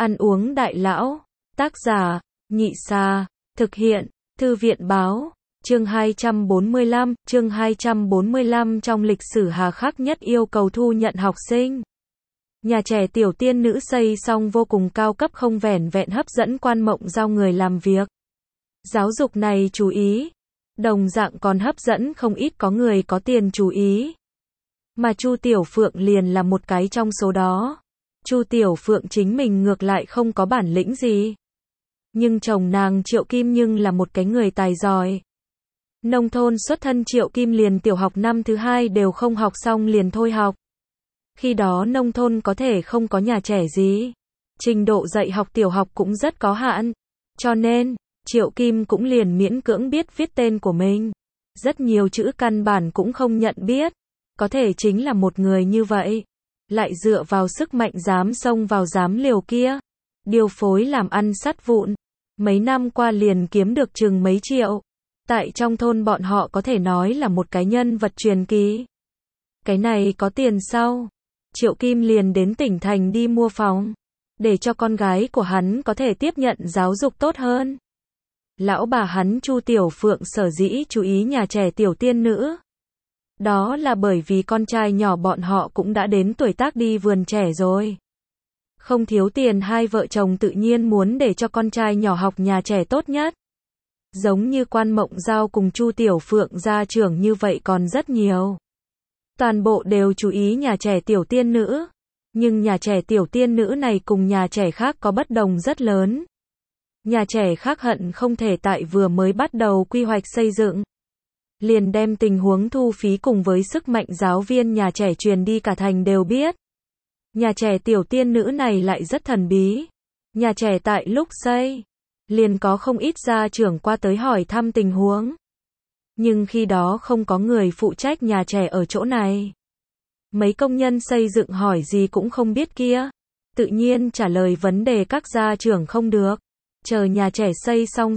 Ăn uống đại lão. Tác giả, Nhị Sa. Thực hiện, Thư viện báo. Chương 245, chương 245 trong lịch sử hà khắc nhất yêu cầu thu nhận học sinh. Nhà trẻ tiểu tiên nữ xây xong vô cùng cao cấp, không vẻn vẹn hấp dẫn quan mộng giao người làm việc giáo dục này chú ý, đồng dạng còn hấp dẫn không ít có người có tiền chú ý. Mà Chu Tiểu Phượng liền là một cái trong số đó. Chu Tiểu Phượng chính mình ngược lại không có bản lĩnh gì, nhưng chồng nàng Triệu Kim nhưng là một cái người tài giỏi. Nông thôn xuất thân Triệu Kim liền tiểu học năm thứ 2 đều không học xong liền thôi học. Khi đó nông thôn có thể không có nhà trẻ gì, trình độ dạy học tiểu học cũng rất có hạn, cho nên Triệu Kim cũng liền miễn cưỡng biết viết tên của mình. Rất nhiều chữ căn bản cũng không nhận biết. Có thể chính là một người như vậy, lại dựa vào sức mạnh dám xông vào dám liều kia, điều phối làm ăn sắt vụn. Mấy năm qua liền kiếm được chừng mấy triệu. Tại trong thôn bọn họ có thể nói là một cái nhân vật truyền kỳ. Cái này có tiền sau, Triệu Kim liền đến tỉnh thành đi mua phòng, để cho con gái của hắn có thể tiếp nhận giáo dục tốt hơn. Lão bà hắn Chu Tiểu Phượng sở dĩ chú ý nhà trẻ tiểu tiên nữ, đó là bởi vì con trai nhỏ bọn họ cũng đã đến tuổi tác đi vườn trẻ rồi. Không thiếu tiền, hai vợ chồng tự nhiên muốn để cho con trai nhỏ học nhà trẻ tốt nhất. Giống như Quan Mộng Giao cùng Chu Tiểu Phượng gia trưởng như vậy còn rất nhiều. Toàn bộ đều chú ý nhà trẻ tiểu tiên nữ. Nhưng nhà trẻ tiểu tiên nữ này cùng nhà trẻ khác có bất đồng rất lớn. Nhà trẻ khác hận không thể tại vừa mới bắt đầu quy hoạch xây dựng, liền đem tình huống thu phí cùng với sức mạnh giáo viên nhà trẻ truyền đi cả thành đều biết. Nhà trẻ tiểu tiên nữ này lại rất thần bí. Nhà trẻ tại lúc xây, liền có không ít gia trưởng qua tới hỏi thăm tình huống. Nhưng khi đó không có người phụ trách nhà trẻ ở chỗ này. Mấy công nhân xây dựng hỏi gì cũng không biết kia, tự nhiên trả lời vấn đề các gia trưởng không được. Chờ nhà trẻ xây xong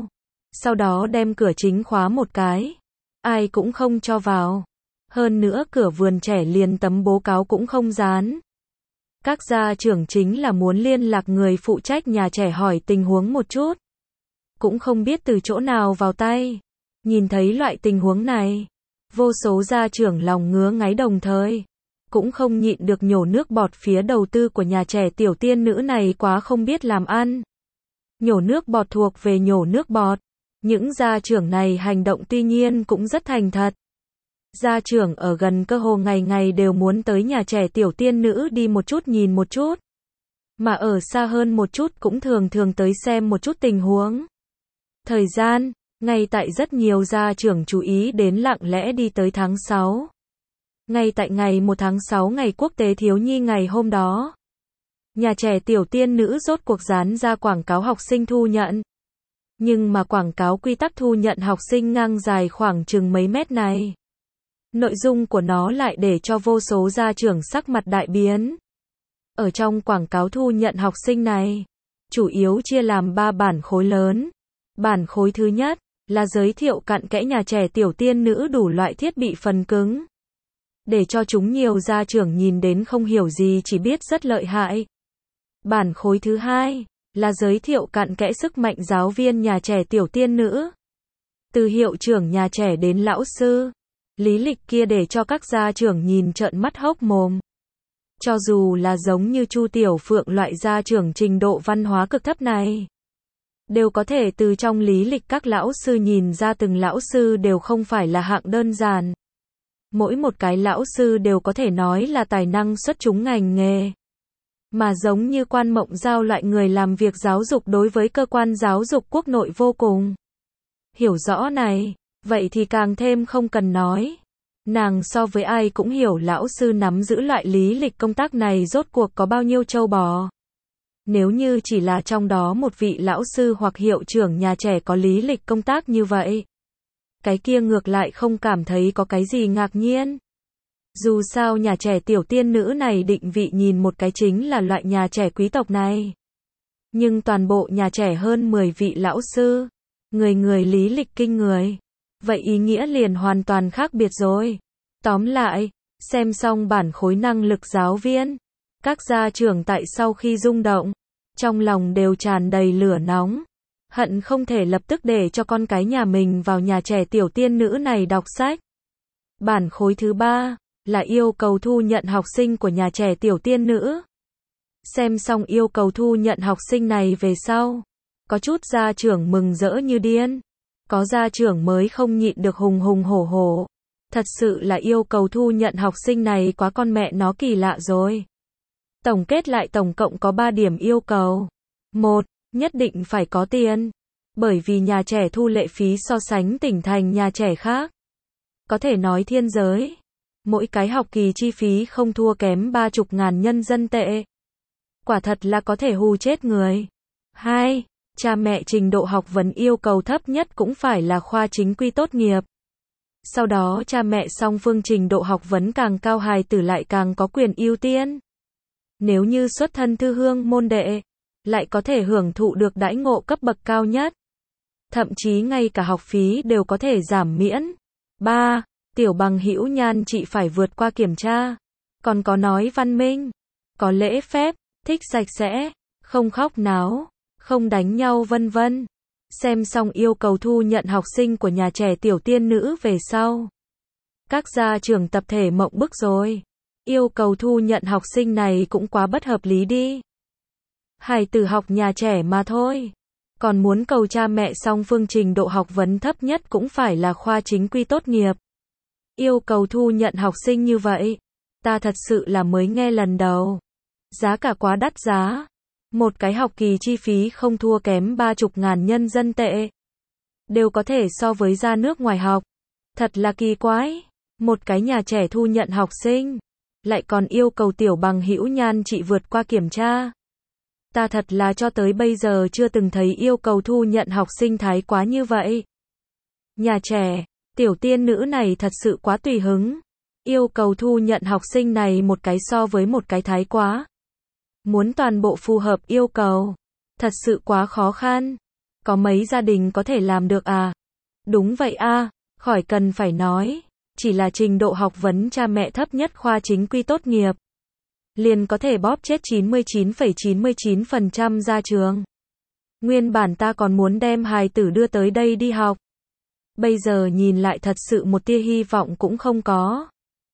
sau đó đem cửa chính khóa một cái, ai cũng không cho vào. Hơn nữa cửa vườn trẻ liền tấm bố cáo cũng không dán. Các gia trưởng chính là muốn liên lạc người phụ trách nhà trẻ hỏi tình huống một chút, cũng không biết từ chỗ nào vào tay. Nhìn thấy loại tình huống này, vô số gia trưởng lòng ngứa ngáy, đồng thời cũng không nhịn được nhổ nước bọt phía đầu tư của nhà trẻ tiểu tiên nữ này quá không biết làm ăn. Nhổ nước bọt thuộc về nhổ nước bọt. Những gia trưởng này hành động tuy nhiên cũng rất thành thật. Gia trưởng ở gần cơ hồ ngày ngày đều muốn tới nhà trẻ tiểu tiên nữ đi một chút nhìn một chút. Mà ở xa hơn một chút cũng thường thường tới xem một chút tình huống. Thời gian, ngay tại rất nhiều gia trưởng chú ý đến lặng lẽ đi tới tháng 6. Ngay tại ngày 1 tháng 6 ngày quốc tế thiếu nhi ngày hôm đó, nhà trẻ tiểu tiên nữ rốt cuộc dán ra quảng cáo học sinh thu nhận. Nhưng mà quảng cáo quy tắc thu nhận học sinh ngang dài khoảng chừng mấy mét này, nội dung của nó lại để cho vô số gia trưởng sắc mặt đại biến. Ở trong quảng cáo thu nhận học sinh này, chủ yếu chia làm 3 bản khối lớn. Bản khối thứ nhất là giới thiệu cặn kẽ nhà trẻ tiểu tiên nữ đủ loại thiết bị phần cứng, để cho chúng nhiều gia trưởng nhìn đến không hiểu gì chỉ biết rất lợi hại. Bản khối thứ hai là giới thiệu cặn kẽ sức mạnh giáo viên nhà trẻ tiểu tiên nữ, từ hiệu trưởng nhà trẻ đến lão sư, lý lịch kia để cho các gia trưởng nhìn trợn mắt hốc mồm. Cho dù là giống như Chu Tiểu Phượng loại gia trưởng trình độ văn hóa cực thấp này, đều có thể từ trong lý lịch các lão sư nhìn ra từng lão sư đều không phải là hạng đơn giản. Mỗi một cái lão sư đều có thể nói là tài năng xuất chúng ngành nghề. Mà giống như Quan Mộng Giao loại người làm việc giáo dục đối với cơ quan giáo dục quốc nội vô cùng hiểu rõ này, vậy thì càng thêm không cần nói. Nàng so với ai cũng hiểu lão sư nắm giữ loại lý lịch công tác này rốt cuộc có bao nhiêu trâu bò. Nếu như chỉ là trong đó một vị lão sư hoặc hiệu trưởng nhà trẻ có lý lịch công tác như vậy, cái kia ngược lại không cảm thấy có cái gì ngạc nhiên. Dù sao nhà trẻ tiểu tiên nữ này định vị nhìn một cái chính là loại nhà trẻ quý tộc này. Nhưng toàn bộ nhà trẻ hơn 10 vị lão sư, người người lý lịch kinh người. Vậy ý nghĩa liền hoàn toàn khác biệt rồi. Tóm lại, xem xong bản khối năng lực giáo viên, các gia trưởng tại sau khi rung động, trong lòng đều tràn đầy lửa nóng, hận không thể lập tức để cho con cái nhà mình vào nhà trẻ tiểu tiên nữ này đọc sách. Bản khối thứ 3 là yêu cầu thu nhận học sinh của nhà trẻ tiểu tiên nữ. Xem xong yêu cầu thu nhận học sinh này về sau, có chút gia trưởng mừng rỡ như điên, có gia trưởng mới không nhịn được hùng hùng hổ hổ. Thật sự là yêu cầu thu nhận học sinh này quá con mẹ nó kỳ lạ rồi. Tổng kết lại tổng cộng có 3 điểm yêu cầu. 1. Nhất định phải có tiền. Bởi vì nhà trẻ thu lệ phí so sánh tỉnh thành nhà trẻ khác, có thể nói thiên giới. Mỗi cái học kỳ chi phí không thua kém 30.000 nhân dân tệ. Quả thật là có thể hù chết người. 2. Cha mẹ trình độ học vấn yêu cầu thấp nhất cũng phải là khoa chính quy tốt nghiệp. Sau đó cha mẹ song phương trình độ học vấn càng cao hài tử lại càng có quyền ưu tiên. Nếu như xuất thân thư hương môn đệ, lại có thể hưởng thụ được đãi ngộ cấp bậc cao nhất. Thậm chí ngay cả học phí đều có thể giảm miễn. 3. Tiểu bằng hữu nhan chị phải vượt qua kiểm tra. Còn có nói văn minh, có lễ phép, thích sạch sẽ, không khóc náo, không đánh nhau vân vân. Xem xong yêu cầu thu nhận học sinh của nhà trẻ tiểu tiên nữ về sau, các gia trưởng tập thể mộng bức rồi. Yêu cầu thu nhận học sinh này cũng quá bất hợp lý đi. Hài tử học nhà trẻ mà thôi, còn muốn cầu cha mẹ song phương trình độ học vấn thấp nhất cũng phải là khoa chính quy tốt nghiệp. Yêu cầu thu nhận học sinh như vậy, ta thật sự là mới nghe lần đầu. Giá cả quá đắt giá. Một cái học kỳ chi phí không thua kém 30.000 nhân dân tệ. Đều có thể so với ra nước ngoài học. Thật là kỳ quái. Một cái nhà trẻ thu nhận học sinh, lại còn yêu cầu tiểu bằng hữu nhan chị vượt qua kiểm tra. Ta thật là cho tới bây giờ chưa từng thấy yêu cầu thu nhận học sinh thái quá như vậy. Nhà trẻ tiểu tiên nữ này thật sự quá tùy hứng. Yêu cầu thu nhận học sinh này một cái so với một cái thái quá. Muốn toàn bộ phù hợp yêu cầu, thật sự quá khó khăn. Có mấy gia đình có thể làm được à? Đúng vậy a, khỏi cần phải nói, chỉ là trình độ học vấn cha mẹ thấp nhất khoa chính quy tốt nghiệp, liền có thể bóp chết 99,99% ra trường. Nguyên bản ta còn muốn đem hài tử đưa tới đây đi học. Bây giờ nhìn lại thật sự một tia hy vọng cũng không có.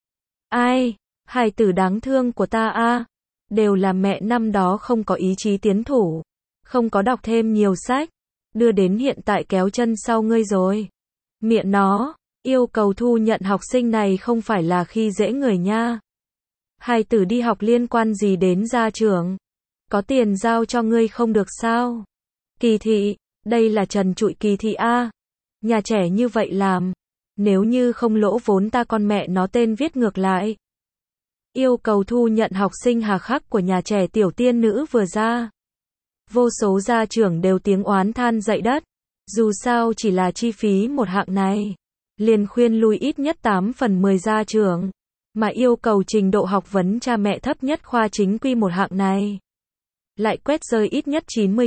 Ai, hài tử đáng thương của ta a, đều là mẹ năm đó không có ý chí tiến thủ, không có đọc thêm nhiều sách, đưa đến hiện tại kéo chân sau ngươi rồi. Miệng nó, yêu cầu thu nhận học sinh này không phải là khi dễ người nha. Hài tử đi học liên quan gì đến gia trưởng? Có tiền giao cho ngươi không được sao? Kỳ thị, đây là trần trụi kỳ thị a. Nhà trẻ như vậy làm, nếu như không lỗ vốn ta con mẹ nó tên viết ngược lại. Yêu cầu thu nhận học sinh hà khắc của nhà trẻ tiểu tiên nữ vừa ra, vô số gia trưởng đều tiếng oán than dậy đất. Dù sao chỉ là chi phí một hạng này, liền khuyên lui ít nhất 8 phần 10 gia trưởng, mà yêu cầu trình độ học vấn cha mẹ thấp nhất khoa chính quy một hạng này, lại quét rơi ít nhất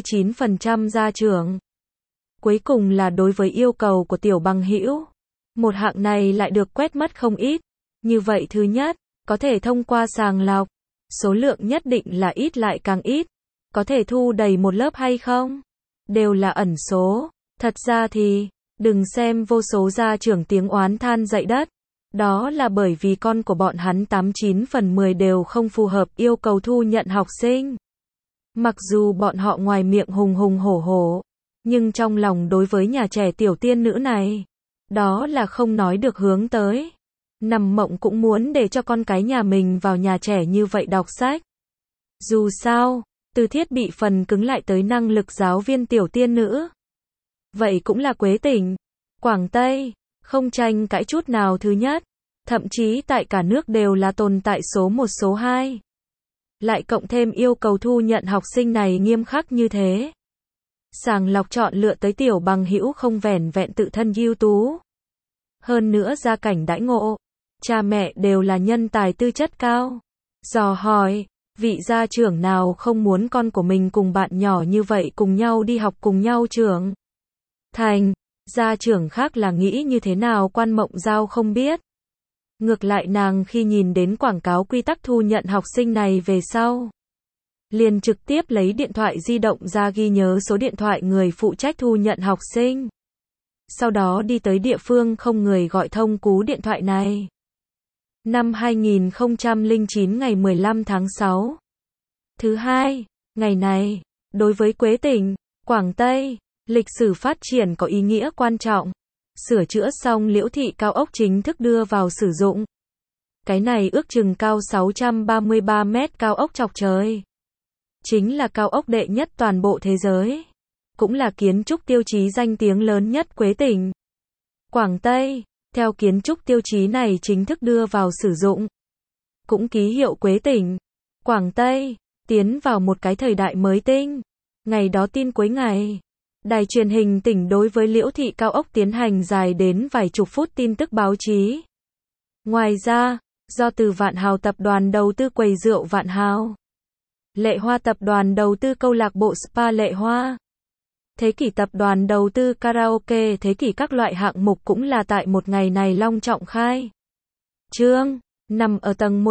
99% gia trưởng. Cuối cùng là đối với yêu cầu của tiểu bằng hữu, một hạng này lại được quét mất không ít. Như vậy thứ nhất, có thể thông qua sàng lọc, số lượng nhất định là ít lại càng ít. Có thể thu đầy một lớp hay không? Đều là ẩn số. Thật ra thì, đừng xem vô số gia trưởng tiếng oán than dậy đất. Đó là bởi vì con của bọn hắn 89 phần 10 đều không phù hợp yêu cầu thu nhận học sinh. Mặc dù bọn họ ngoài miệng hùng hùng hổ hổ, nhưng trong lòng đối với nhà trẻ tiểu tiên nữ này, đó là không nói được hướng tới. Nằm mộng cũng muốn để cho con cái nhà mình vào nhà trẻ như vậy đọc sách. Dù sao, từ thiết bị phần cứng lại tới năng lực giáo viên tiểu tiên nữ, vậy cũng là Quế tỉnh, Quảng Tây, không tranh cãi chút nào thứ nhất, thậm chí tại cả nước đều là tồn tại số 1 số 2. Lại cộng thêm yêu cầu thu nhận học sinh này nghiêm khắc như thế. Sàng lọc chọn lựa tới tiểu bằng hữu không vẻn vẹn tự thân ưu tú. Hơn nữa gia cảnh đãi ngộ, cha mẹ đều là nhân tài tư chất cao. Dò hỏi, vị gia trưởng nào không muốn con của mình cùng bạn nhỏ như vậy cùng nhau đi học cùng nhau trưởng thành? Gia trưởng khác là nghĩ như thế nào Quan Mộng Giao không biết. Ngược lại nàng khi nhìn đến quảng cáo quy tắc thu nhận học sinh này về sau, liền trực tiếp lấy điện thoại di động ra ghi nhớ số điện thoại người phụ trách thu nhận học sinh. Sau đó đi tới địa phương không người gọi thông cú điện thoại này. Năm 2009 ngày 15 tháng 6. Thứ hai, ngày này, đối với Quế tỉnh, Quảng Tây, lịch sử phát triển có ý nghĩa quan trọng. Sửa chữa xong Liễu Thị cao ốc chính thức đưa vào sử dụng. Cái này ước chừng cao 633 mét cao ốc chọc trời. Chính là cao ốc đệ nhất toàn bộ thế giới. Cũng là kiến trúc tiêu chí danh tiếng lớn nhất Quế tỉnh, Quảng Tây. Theo kiến trúc tiêu chí này chính thức đưa vào sử dụng, cũng ký hiệu Quế tỉnh, Quảng Tây, tiến vào một cái thời đại mới tinh. Ngày đó tin cuối ngày, đài truyền hình tỉnh đối với Liễu Thị cao ốc tiến hành dài đến vài chục phút tin tức báo chí. Ngoài ra, do Từ Vạn Hào tập đoàn đầu tư quầy rượu Vạn Hào, Lệ Hoa tập đoàn đầu tư câu lạc bộ spa Lệ Hoa, Thế Kỷ tập đoàn đầu tư karaoke Thế Kỷ, các loại hạng mục cũng là tại một ngày này long trọng khai trương. Nằm ở tầng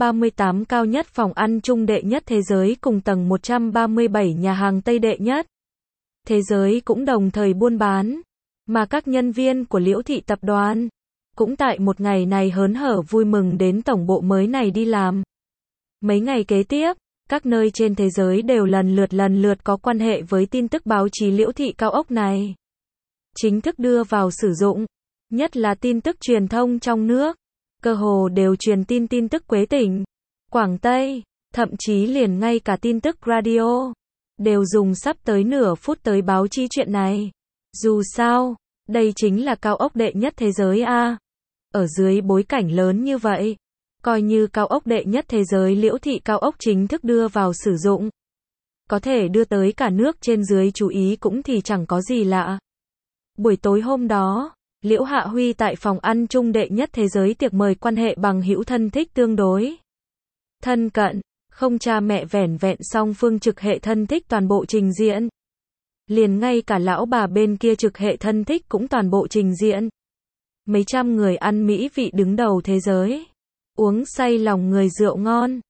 138 cao nhất phòng ăn chung đệ nhất thế giới cùng tầng 137 nhà hàng Tây đệ nhất thế giới cũng đồng thời buôn bán, mà các nhân viên của Liễu Thị tập đoàn cũng tại một ngày này hớn hở vui mừng đến tổng bộ mới này đi làm. Mấy ngày kế tiếp, các nơi trên thế giới đều lần lượt có quan hệ với tin tức báo chí Liễu Thị cao ốc này chính thức đưa vào sử dụng, nhất là tin tức truyền thông trong nước, cơ hồ đều truyền tin tức Quế tỉnh, Quảng Tây, thậm chí liền ngay cả tin tức radio đều dùng sắp tới nửa phút tới báo chí chuyện này. Dù sao, đây chính là cao ốc đệ nhất thế giới a. Ở dưới bối cảnh lớn như vậy, coi như cao ốc đệ nhất thế giới Liễu Thị cao ốc chính thức đưa vào sử dụng, có thể đưa tới cả nước trên dưới chú ý cũng thì chẳng có gì lạ. Buổi tối hôm đó, Liễu Hạ Huy tại phòng ăn chung đệ nhất thế giới tiệc mời quan hệ bằng hữu thân thích tương đối thân cận, không cha mẹ vẻn vẹn song phương trực hệ thân thích toàn bộ trình diễn. Liền ngay cả lão bà bên kia trực hệ thân thích cũng toàn bộ trình diễn. Mấy trăm người ăn mỹ vị đứng đầu thế giới, uống say lòng người rượu ngon,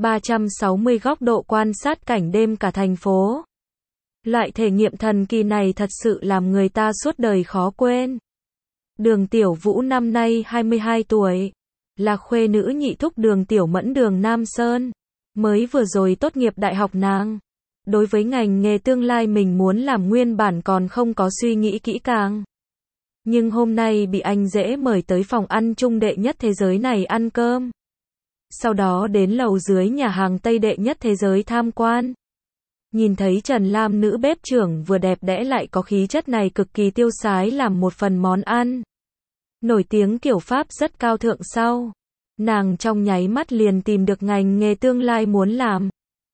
360 góc độ quan sát cảnh đêm cả thành phố. Loại thể nghiệm thần kỳ này thật sự làm người ta suốt đời khó quên. Đường Tiểu Vũ năm nay 22 tuổi, là khuê nữ nhị thúc Đường Tiểu Mẫn Đường Nam Sơn, mới vừa rồi tốt nghiệp đại học nàng. Đối với ngành nghề tương lai mình muốn làm nguyên bản còn không có suy nghĩ kỹ càng. Nhưng hôm nay bị anh rể mời tới phòng ăn chung đệ nhất thế giới này ăn cơm. Sau đó đến lầu dưới nhà hàng Tây đệ nhất thế giới tham quan. Nhìn thấy Trần Lam nữ bếp trưởng vừa đẹp đẽ lại có khí chất này cực kỳ tiêu sái làm một phần món ăn nổi tiếng kiểu Pháp rất cao thượng sau. Nàng trong nháy mắt liền tìm được ngành nghề tương lai muốn làm.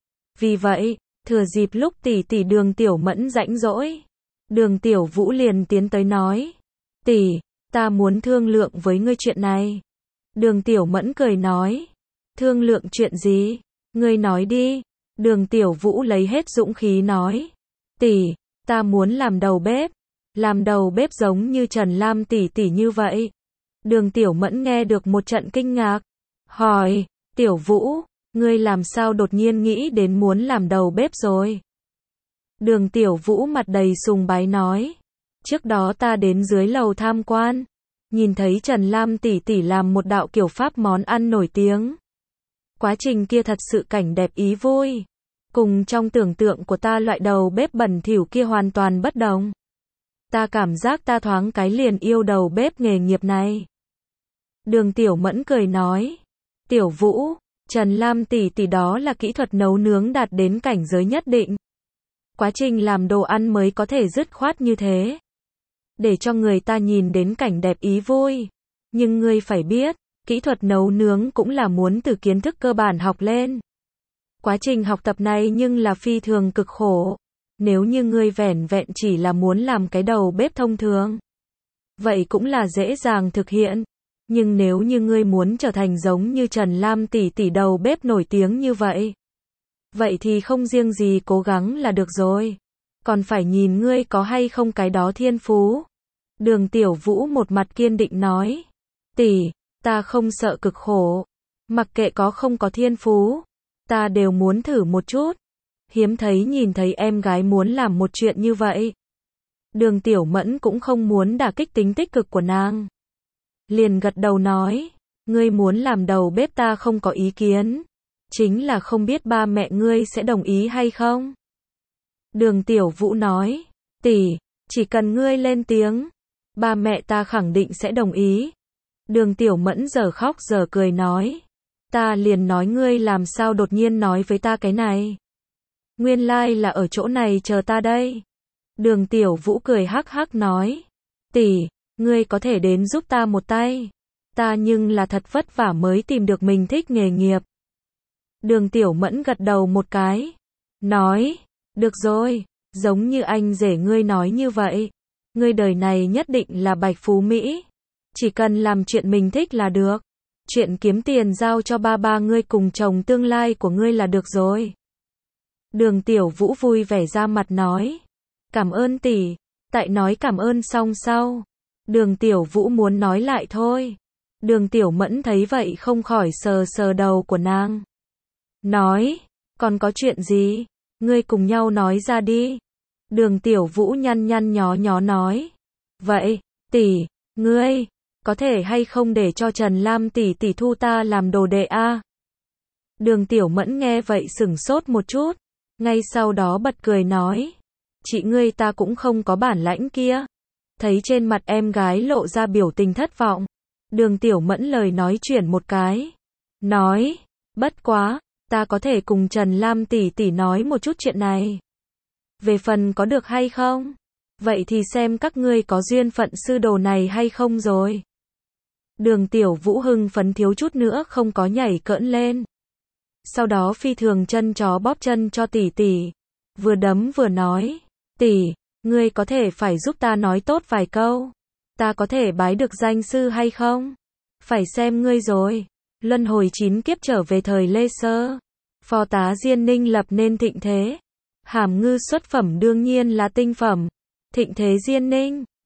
Vì vậy, thừa dịp lúc tỷ Đường Tiểu Mẫn rãnh rỗi, Đường Tiểu Vũ liền tiến tới nói: "Tỷ, ta muốn thương lượng với ngươi chuyện này." Đường Tiểu Mẫn cười nói: "Thương lượng chuyện gì? Ngươi nói đi." Đường Tiểu Vũ lấy hết dũng khí nói: "Tỷ, ta muốn làm đầu bếp. Làm đầu bếp giống như Trần Lam tỷ như vậy." Đường Tiểu Mẫn nghe được một trận kinh ngạc, hỏi: "Tiểu Vũ, ngươi làm sao đột nhiên nghĩ đến muốn làm đầu bếp rồi?" Đường Tiểu Vũ mặt đầy sùng bái nói: "Trước đó ta đến dưới lầu tham quan, nhìn thấy Trần Lam tỷ làm một đạo kiểu Pháp món ăn nổi tiếng. Quá trình kia thật sự cảnh đẹp ý vui, cùng trong tưởng tượng của ta loại đầu bếp bẩn thỉu kia hoàn toàn bất đồng. Ta cảm giác ta thoáng cái liền yêu đầu bếp nghề nghiệp này." Đường Tiểu Mẫn cười nói: "Tiểu Vũ, Trần Lam tỷ đó là kỹ thuật nấu nướng đạt đến cảnh giới nhất định. Quá trình làm đồ ăn mới có thể dứt khoát như thế, để cho người ta nhìn đến cảnh đẹp ý vui. Nhưng ngươi phải biết, kỹ thuật nấu nướng cũng là muốn từ kiến thức cơ bản học lên. Quá trình học tập này nhưng là phi thường cực khổ. Nếu như ngươi vẻn vẹn chỉ là muốn làm cái đầu bếp thông thường, vậy cũng là dễ dàng thực hiện. Nhưng nếu như ngươi muốn trở thành giống như Trần Lam tỷ đầu bếp nổi tiếng như vậy, vậy thì không riêng gì cố gắng là được rồi, còn phải nhìn ngươi có hay không cái đó thiên phú." Đường Tiểu Vũ một mặt kiên định nói: "Tỷ, ta không sợ cực khổ, mặc kệ có không có thiên phú, ta đều muốn thử một chút." hiếm thấy nhìn thấy em gái muốn làm một chuyện như vậy. Đường Tiểu Mẫn cũng không muốn đả kích tính tích cực của nàng. Liền gật đầu nói, ngươi muốn làm đầu bếp ta không có ý kiến. Chính là không biết ba mẹ ngươi sẽ đồng ý hay không? Đường Tiểu Vũ nói, tỷ, chỉ cần ngươi lên tiếng, ba mẹ ta khẳng định sẽ đồng ý. Đường Tiểu Mẫn giờ khóc giờ cười nói, ta liền nói ngươi làm sao đột nhiên nói với ta cái này. Nguyên lai là ở chỗ này chờ ta đây. Đường Tiểu Vũ cười hắc hắc nói, tỷ, ngươi có thể đến giúp ta một tay. Ta nhưng là thật vất vả mới tìm được mình thích nghề nghiệp. Đường Tiểu Mẫn gật đầu một cái, nói, được rồi, giống như anh rể ngươi nói như vậy. Ngươi đời này nhất định là bạch phú Mỹ. Chỉ cần làm chuyện mình thích là được. Chuyện kiếm tiền giao cho ba ngươi cùng chồng tương lai của ngươi là được rồi. Đường Tiểu Vũ vui vẻ ra mặt nói, cảm ơn tỷ. Tại nói cảm ơn xong sau, Đường Tiểu Vũ muốn nói lại thôi. Đường Tiểu Mẫn thấy vậy không khỏi sờ sờ đầu của nàng. Nói, còn có chuyện gì? Ngươi cùng nhau nói ra đi. Đường Tiểu Vũ nhăn nhăn nhó nhó nói, vậy, tỷ, ngươi, có thể hay không để cho Trần Lam tỷ tỷ thu ta làm đồ đệ a? Đường Tiểu Mẫn nghe vậy sửng sốt một chút, ngay sau đó bật cười nói, chị ngươi ta cũng không có bản lãnh kia. Thấy trên mặt em gái lộ ra biểu tình thất vọng, Đường Tiểu Mẫn lời nói chuyển một cái, nói, bất quá, ta có thể cùng Trần Lam tỷ tỷ nói một chút chuyện này. Về phần có được hay không? Vậy thì xem các ngươi có duyên phận sư đồ này hay không rồi. Đường Tiểu Vũ hưng phấn thiếu chút nữa không có nhảy cỡn lên. Sau đó phi thường chân chó bóp chân cho tỷ tỷ. Vừa đấm vừa nói, tỷ, ngươi có thể phải giúp ta nói tốt vài câu. Ta có thể bái được danh sư hay không? Phải xem ngươi rồi. Luân hồi 9 kiếp trở về thời Lê Sơ. Phò tá Diên Ninh lập nên thịnh thế. Hàm Ngư xuất phẩm đương nhiên là tinh phẩm. Thịnh thế Diên Ninh.